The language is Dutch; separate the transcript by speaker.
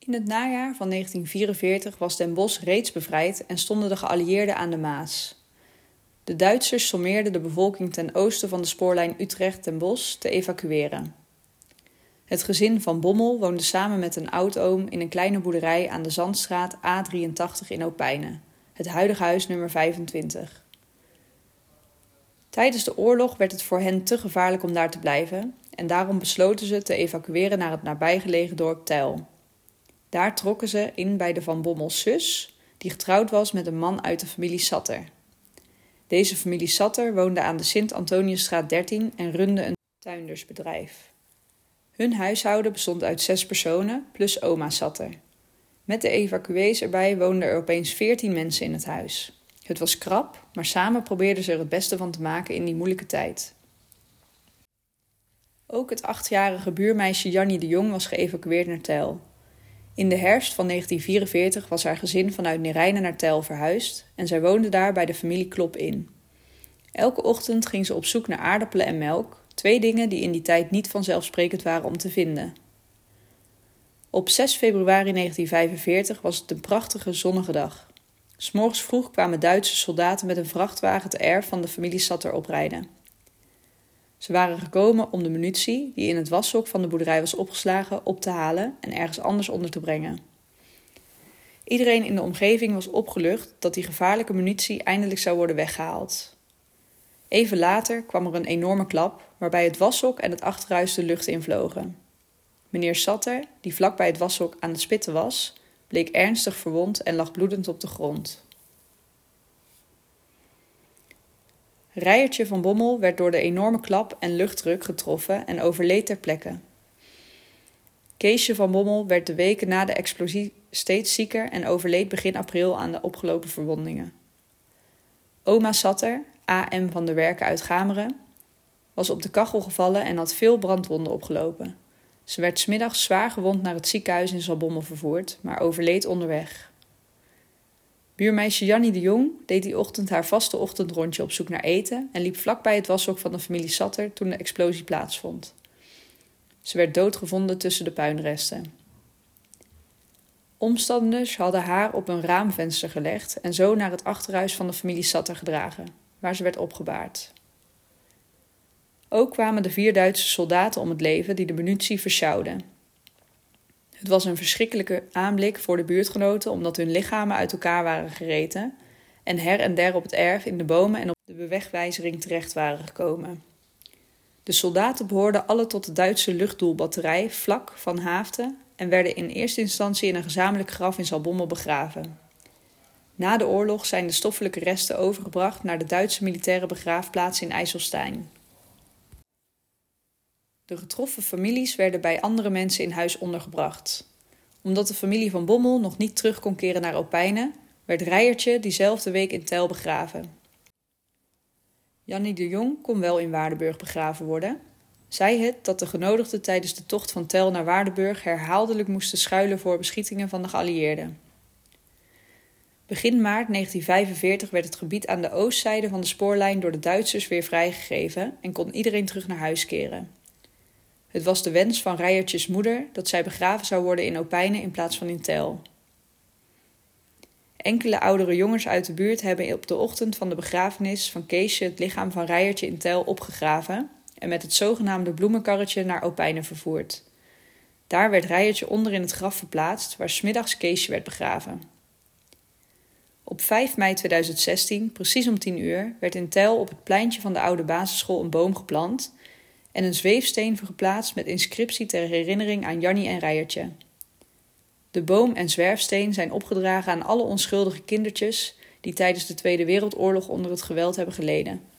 Speaker 1: In het najaar van 1944 was Den Bosch reeds bevrijd en stonden de geallieerden aan de Maas. De Duitsers sommeerden de bevolking ten oosten van de spoorlijn Utrecht-Den Bosch te evacueren. Het gezin van Bommel woonde samen met een oudoom in een kleine boerderij aan de Zandstraat A83 in Opijnen, het huidige huis nummer 25. Tijdens de oorlog werd het voor hen te gevaarlijk om daar te blijven en daarom besloten ze te evacueren naar het nabijgelegen dorp Tuil. Daar trokken ze in bij de Van Bommels zus, die getrouwd was met een man uit de familie Satter. Deze familie Satter woonde aan de Sint-Antoniusstraat 13 en runde een tuindersbedrijf. Hun huishouden bestond uit 6 personen plus oma Satter. Met de evacuees erbij woonden er opeens 14 mensen in het huis. Het was krap, maar samen probeerden ze er het beste van te maken in die moeilijke tijd. Ook het 8-jarige buurmeisje Jannie de Jong was geëvacueerd naar Tuil. In de herfst van 1944 was haar gezin vanuit Neerijnen naar Tuil verhuisd en zij woonde daar bij de familie Klop in. Elke ochtend ging ze op zoek naar aardappelen en melk, 2 dingen die in die tijd niet vanzelfsprekend waren om te vinden. Op 6 februari 1945 was het een prachtige zonnige dag. 'S Morgens vroeg kwamen Duitse soldaten met een vrachtwagen te erf van de familie Satter oprijden. Ze waren gekomen om de munitie, die in het washok van de boerderij was opgeslagen, op te halen en ergens anders onder te brengen. Iedereen in de omgeving was opgelucht dat die gevaarlijke munitie eindelijk zou worden weggehaald. Even later kwam er een enorme klap, waarbij het washok en het achterhuis de lucht invlogen. Meneer Satter, die vlak bij het washok aan het spitten was, bleek ernstig verwond en lag bloedend op de grond. Rijertje van Bommel werd door de enorme klap en luchtdruk getroffen en overleed ter plekke. Keesje van Bommel werd de weken na de explosie steeds zieker en overleed begin april aan de opgelopen verwondingen. Oma Satter, A.M. van der Werken uit Gameren, was op de kachel gevallen en had veel brandwonden opgelopen. Ze werd 's middags zwaar gewond naar het ziekenhuis in Zaltbommel vervoerd, maar overleed onderweg. Buurmeisje Jannie de Jong deed die ochtend haar vaste ochtendrondje op zoek naar eten en liep vlak bij het washok van de familie Satter toen de explosie plaatsvond. Ze werd doodgevonden tussen de puinresten. Omstanders hadden haar op een raamvenster gelegd en zo naar het achterhuis van de familie Satter gedragen, waar ze werd opgebaard. Ook kwamen de 4 Duitse soldaten om het leven die de munitie versjouwden. Het was een verschrikkelijke aanblik voor de buurtgenoten omdat hun lichamen uit elkaar waren gereten en her en der op het erf, in de bomen en op de bewegwijzering terecht waren gekomen. De soldaten behoorden alle tot de Duitse luchtdoelbatterij vlak van Haaften en werden in eerste instantie in een gezamenlijk graf in Zaltbommel begraven. Na de oorlog zijn de stoffelijke resten overgebracht naar de Duitse militaire begraafplaats in IJsselstein. De getroffen families werden bij andere mensen in huis ondergebracht. Omdat de familie van Bommel nog niet terug kon keren naar Opijnen, werd Rijertje diezelfde week in Tuil begraven. Jannie de Jong kon wel in Waardenburg begraven worden. Zij het dat de genodigden tijdens de tocht van Tuil naar Waardenburg herhaaldelijk moesten schuilen voor beschietingen van de geallieerden. Begin maart 1945 werd het gebied aan de oostzijde van de spoorlijn door de Duitsers weer vrijgegeven en kon iedereen terug naar huis keren. Het was de wens van Rijertjes moeder dat zij begraven zou worden in Opijnen in plaats van in Tuil. Enkele oudere jongens uit de buurt hebben op de ochtend van de begrafenis van Keesje het lichaam van Rijertje in Tuil opgegraven en met het zogenaamde bloemenkarretje naar Opijnen vervoerd. Daar werd Rijertje onder in het graf verplaatst, waar 's middags Keesje werd begraven. Op 5 mei 2016, precies om 10 uur, werd in Tuil op het pleintje van de oude basisschool een boom geplant en een zweefsteen geplaatst met inscriptie ter herinnering aan Jannie en Rijertje. De boom en zwerfsteen zijn opgedragen aan alle onschuldige kindertjes die tijdens de Tweede Wereldoorlog onder het geweld hebben geleden.